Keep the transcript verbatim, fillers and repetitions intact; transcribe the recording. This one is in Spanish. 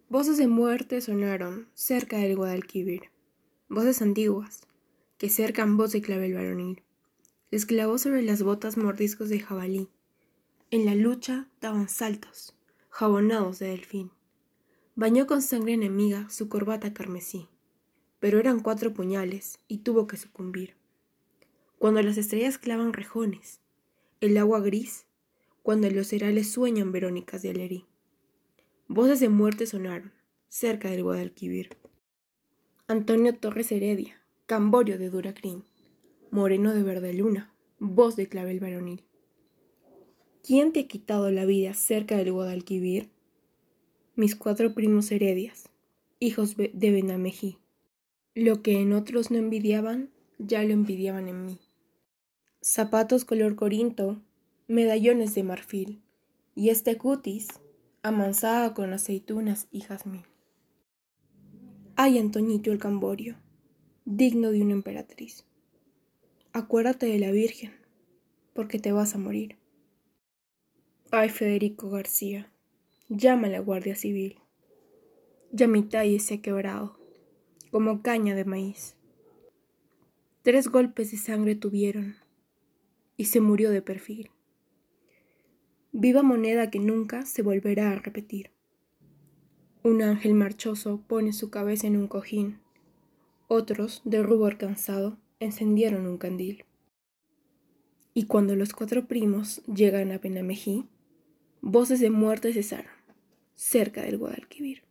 Voces de muerte sonaron cerca del Guadalquivir, voces antiguas, que cercan voz de clavel varonil. Les clavó sobre las botas mordiscos de jabalí. En la lucha daban saltos, jabonados de delfín. Bañó con sangre enemiga su corbata carmesí, pero eran cuatro puñales y tuvo que sucumbir. Cuando las estrellas clavan rejones, el agua gris, cuando los herales sueñan verónicas de Alerí. Voces de muerte sonaron cerca del Guadalquivir. Antonio Torres Heredia, Camborio de Duracrín, moreno de verde luna, voz de clavel varonil. ¿Quién te ha quitado la vida cerca del Guadalquivir? Mis cuatro primos Heredias, hijos de Benamejí. Lo que en otros no envidiaban, ya lo envidiaban en mí. Zapatos color corinto, medallones de marfil, y este cutis amansada con aceitunas y jazmín. Ay, Antoñito el Camborio, digno de una emperatriz. Acuérdate de la Virgen, porque te vas a morir. Ay, Federico García, llama a la Guardia Civil. Ya mi talle se ha quebrado, como caña de maíz. Tres golpes de sangre tuvieron, y se murió de perfil. Viva moneda que nunca se volverá a repetir. Un ángel marchoso pone su cabeza en un cojín. Otros, de rubor cansado, encendieron un candil. Y cuando los cuatro primos llegan a Benamejí, voces de muerte cesaron, cerca del Guadalquivir.